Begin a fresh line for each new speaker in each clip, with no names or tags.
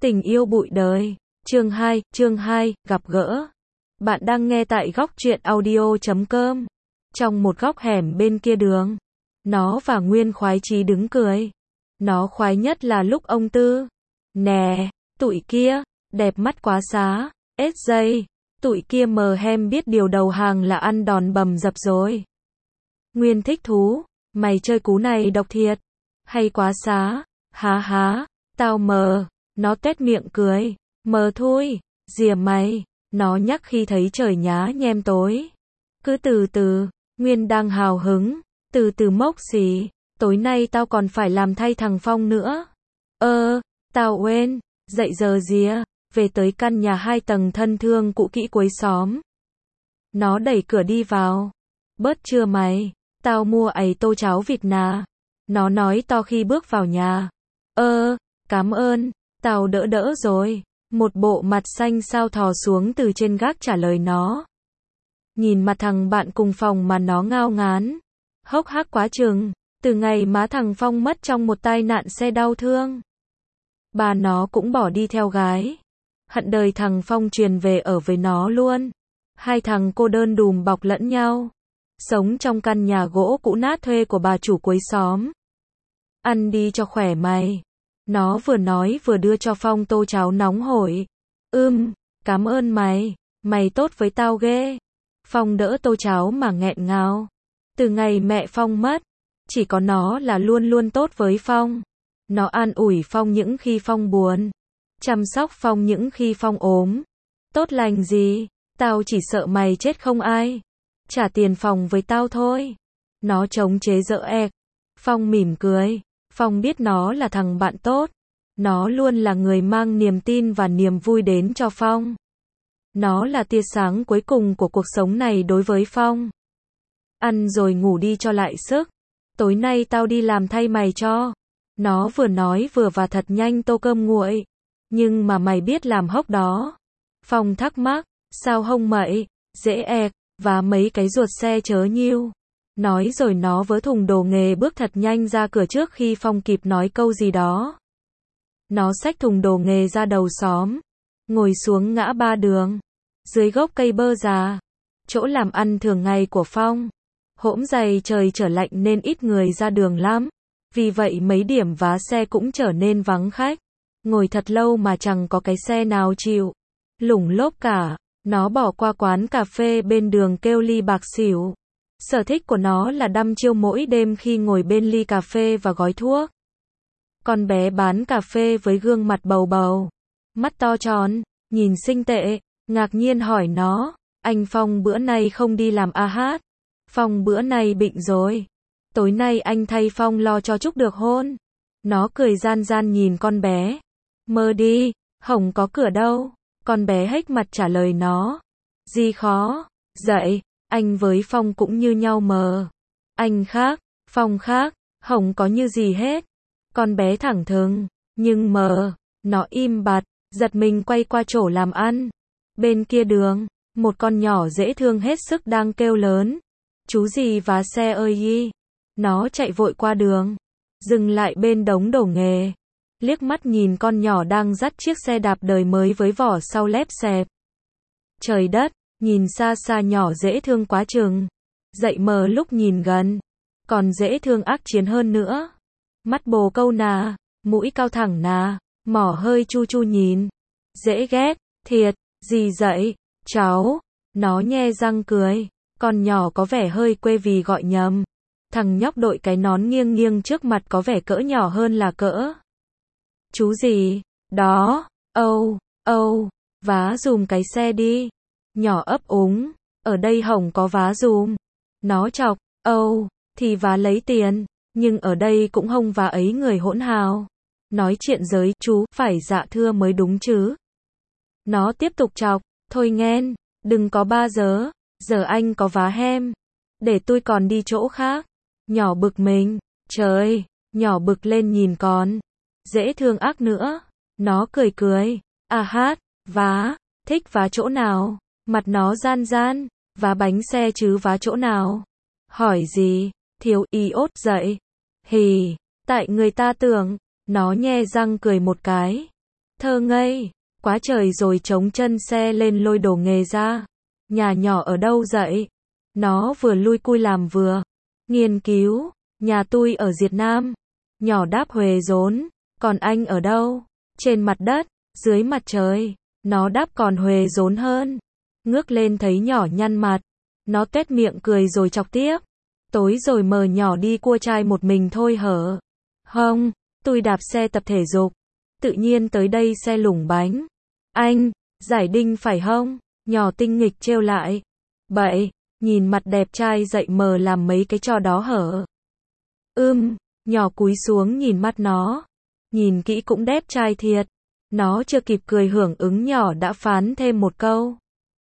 Tình yêu bụi đời. Chương 2, gặp gỡ. Bạn đang nghe tại góc truyện audio.com. Trong một góc hẻm bên kia đường, nó và Nguyên khoái chí đứng cười. Nó khoái nhất là lúc ông Tư. Nè, tụi kia, đẹp mắt quá xá. SJ, tụi kia mờ hem biết điều đầu hàng là ăn đòn bầm dập rồi. Nguyên thích thú, mày chơi cú này độc thiệt. Hay quá xá, há há, tao mờ. Nó tuét miệng cười, mờ thôi, dìa mày, nó nhắc khi thấy trời nhá nhem tối. Cứ từ từ, Nguyên đang hào hứng, từ từ mốc xì, tối nay tao còn phải làm thay thằng Phong nữa. Tao quên, dậy giờ dìa, về tới căn nhà 2 tầng thân thương cũ kỹ cuối xóm. Nó đẩy cửa đi vào. Bớt trưa mày, tao mua ấy tô cháo vịt nà. Nó nói to khi bước vào nhà. Cảm ơn. Tao đỡ rồi. Một bộ mặt xanh xao thò xuống từ trên gác trả lời nó. Nhìn mặt thằng bạn cùng phòng mà nó ngao ngán. Hốc hác quá chừng, từ ngày má thằng Phong mất trong một tai nạn xe đau thương. Bà nó cũng bỏ đi theo gái. Hận đời thằng Phong truyền về ở với nó luôn. 2 thằng cô đơn đùm bọc lẫn nhau. Sống trong căn nhà gỗ cũ nát thuê của bà chủ cuối xóm. Ăn đi cho khỏe mày. Nó vừa nói vừa đưa cho Phong tô cháo nóng hổi. Cảm ơn mày, mày tốt với tao ghê. Phong đỡ tô cháo mà nghẹn ngào. Từ ngày mẹ Phong mất, chỉ có nó là luôn luôn tốt với Phong. Nó an ủi Phong những khi Phong buồn, chăm sóc Phong những khi Phong ốm. Tốt lành gì, tao chỉ sợ mày chết không ai trả tiền phòng với tao thôi. Nó chống chế dỡ Phong mỉm cười. Phong biết nó là thằng bạn tốt. Nó luôn là người mang niềm tin và niềm vui đến cho Phong. Nó là tia sáng cuối cùng của cuộc sống này đối với Phong. Ăn rồi ngủ đi cho lại sức. Tối nay tao đi làm thay mày cho. Nó vừa nói vừa và thật nhanh tô cơm nguội. Nhưng mà mày biết làm hốc đó. Phong thắc mắc, sao hông mậy, dễ và mấy cái ruột xe chớ nhiêu. Nói rồi nó vớ thùng đồ nghề bước thật nhanh ra cửa trước khi Phong kịp nói câu gì đó. Nó xách thùng đồ nghề ra đầu xóm, ngồi xuống ngã ba đường, dưới gốc cây bơ già, chỗ làm ăn thường ngày của Phong. Hỗm dày trời trở lạnh nên ít người ra đường lắm, vì vậy mấy điểm vá xe cũng trở nên vắng khách. Ngồi thật lâu mà chẳng có cái xe nào chịu lủng lốp cả. Nó bỏ qua quán cà phê bên đường kêu ly bạc xỉu. Sở thích của nó là đăm chiêu mỗi đêm khi ngồi bên ly cà phê và gói thuốc. Con bé bán cà phê với gương mặt bầu bầu, mắt to tròn, nhìn xinh tệ, ngạc nhiên hỏi nó, anh Phong bữa nay không đi làm à hát? Phong bữa nay bệnh rồi. Tối nay anh thay Phong lo cho chúc được hôn. Nó cười gian gian nhìn con bé. Mơ đi, hổng có cửa đâu. Con bé hếch mặt trả lời nó. Gì khó, dậy. Anh với Phong cũng như nhau mờ. Anh khác, Phong khác, hổng có như gì hết. Con bé thẳng thừng, nhưng mờ. Nó im bặt, giật mình quay qua chỗ làm ăn. Bên kia đường, một con nhỏ dễ thương hết sức đang kêu lớn. Chú gì vá xe ơi y. Nó chạy vội qua đường, dừng lại bên đống đồ nghề. Liếc mắt nhìn con nhỏ đang dắt chiếc xe đạp đời mới với vỏ sau lép xẹp. Trời đất, nhìn xa xa nhỏ dễ thương quá chừng. Dậy mờ lúc nhìn gần, còn dễ thương ác chiến hơn nữa. Mắt bồ câu nà, mũi cao thẳng nà, mỏ hơi chu chu nhìn. Dễ ghét, thiệt, gì dậy, cháu. Nó nhe răng cười, con nhỏ có vẻ hơi quê vì gọi nhầm. Thằng nhóc đội cái nón nghiêng nghiêng trước mặt có vẻ cỡ nhỏ hơn là cỡ. Chú gì, đó, vá dùm cái xe đi. Nhỏ ấp úng, ở đây hổng có vá dùm. Nó chọc, thì vá lấy tiền, nhưng ở đây cũng hông vá ấy người hỗn hào. Nói chuyện giới chú, phải dạ thưa mới đúng chứ. Nó tiếp tục chọc, thôi nghen, đừng có ba giờ anh có vá hem. Để tôi còn đi chỗ khác. Nhỏ bực mình, trời, nhỏ bực lên nhìn con. Dễ thương ác nữa. Nó cười, à hát, vá, thích vá chỗ nào? Mặt nó gian gian, vá bánh xe chứ vá chỗ nào? Hỏi gì, thiếu iốt dậy. Hì, tại người ta tưởng, nó nhe răng cười một cái. Thơ ngây, quá trời rồi chống chân xe lên lôi đồ nghề ra. Nhà nhỏ ở đâu dậy? Nó vừa lui cui làm vừa nghiên cứu. Nhà tui ở Việt Nam. Nhỏ đáp Huế rốn. Còn anh ở đâu? Trên mặt đất, dưới mặt trời. Nó đáp còn Huế rốn hơn. Ngước lên thấy nhỏ nhăn mặt. Nó tuét miệng cười rồi chọc tiếp. Tối rồi mờ nhỏ đi cua trai một mình thôi hở? Không, tôi đạp xe tập thể dục. Tự nhiên tới đây xe lủng bánh. Anh, giải đinh phải không? Nhỏ tinh nghịch trêu lại. Bậy, nhìn mặt đẹp trai dậy mờ làm mấy cái trò đó hở? Nhỏ cúi xuống nhìn mắt nó. Nhìn kỹ cũng đẹp trai thiệt. Nó chưa kịp cười hưởng ứng nhỏ đã phán thêm một câu.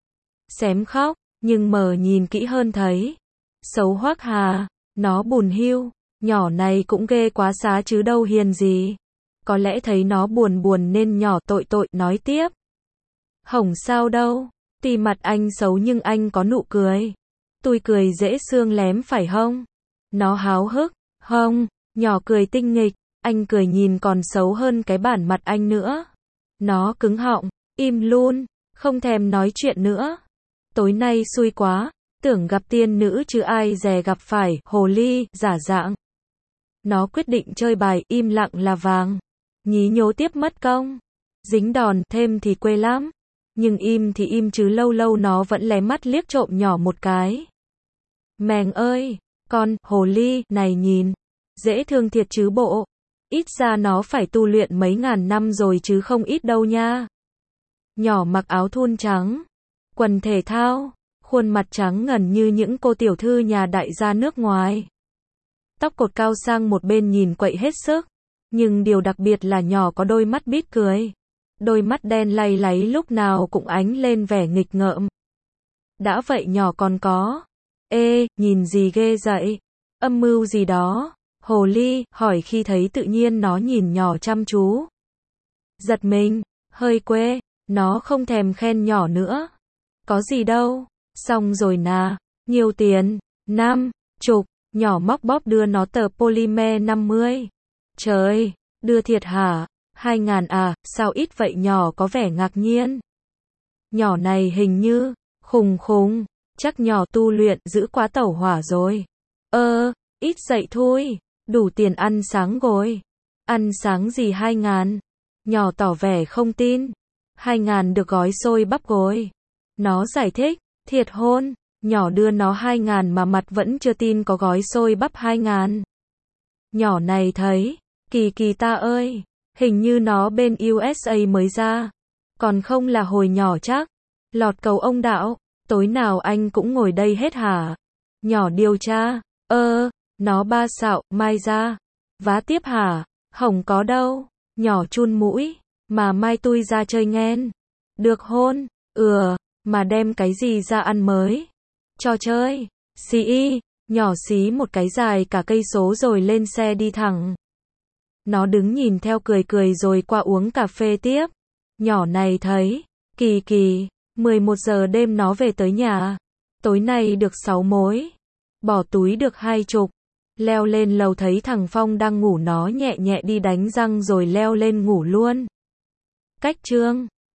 Xém khóc, nhưng mờ nhìn kỹ hơn thấy. Xấu hoắc hà, nó buồn hiu. Nhỏ này cũng ghê quá xá chứ đâu hiền gì. Có lẽ thấy nó buồn buồn nên nhỏ tội tội nói tiếp. Hổng sao đâu, tuy mặt anh xấu nhưng anh có nụ cười. Tôi cười dễ xương lém phải không? Nó háo hức, không, nhỏ cười tinh nghịch, anh cười nhìn còn xấu hơn cái bản mặt anh nữa. Nó cứng họng, im luôn, không thèm nói chuyện nữa. Tối nay xui quá, tưởng gặp tiên nữ chứ ai dè gặp phải hồ ly, giả dạng. Nó quyết định chơi bài im lặng là vàng. Nhí nhố tiếp mất công. Dính đòn thêm thì quê lắm. Nhưng im thì im chứ lâu lâu nó vẫn lé mắt liếc trộm nhỏ một cái. Mèng ơi, con hồ ly này nhìn. Dễ thương thiệt chứ bộ. Ít ra nó phải tu luyện mấy ngàn năm rồi chứ không ít đâu nha. Nhỏ mặc áo thun trắng. Quần thể thao. Khuôn mặt trắng ngần như những cô tiểu thư nhà đại gia nước ngoài. Tóc cột cao sang một bên nhìn quậy hết sức. Nhưng điều đặc biệt là nhỏ có đôi mắt bít cười. Đôi mắt đen lay láy lúc nào cũng ánh lên vẻ nghịch ngợm. Đã vậy nhỏ còn có. Ê, nhìn gì ghê dậy? Âm mưu gì đó? Hồ ly, hỏi khi thấy tự nhiên nó nhìn nhỏ chăm chú. Giật mình, hơi quê, nó không thèm khen nhỏ nữa. Có gì đâu, xong rồi nà, nhiều tiền, 50, nhỏ móc bóp đưa nó tờ polymer 50. Trời, đưa thiệt hả? 2.000 à, sao ít vậy nhỏ có vẻ ngạc nhiên. Nhỏ này hình như, khùng, chắc nhỏ tu luyện giữ quá tẩu hỏa rồi. Ít dậy thôi, đủ tiền ăn sáng rồi. Ăn sáng gì 2.000? Nhỏ tỏ vẻ không tin. 2.000 được gói xôi bắp rồi. Nó giải thích, thiệt hôn, nhỏ đưa nó 2.000 mà mặt vẫn chưa tin có gói xôi bắp 2.000. Nhỏ này thấy, kỳ ta ơi, hình như nó bên USA mới ra. Còn không là hồi nhỏ chắc. Lọt cầu ông đạo, tối nào anh cũng ngồi đây hết hả? Nhỏ điều tra, nó ba xạo, mai ra. Vá tiếp hả? Hổng có đâu. Nhỏ chun mũi, mà mai tui ra chơi nghen. Được hôn, mà đem cái gì ra ăn mới? Trò chơi, xí, nhỏ xí một cái dài cả cây số rồi lên xe đi thẳng. Nó đứng nhìn theo cười rồi qua uống cà phê tiếp. Nhỏ này thấy, kỳ, 11 giờ đêm nó về tới nhà. Tối nay được 6 mối. Bỏ túi được 20. Leo lên lầu thấy thằng Phong đang ngủ nó nhẹ nhẹ đi đánh răng rồi leo lên ngủ luôn. Cách chương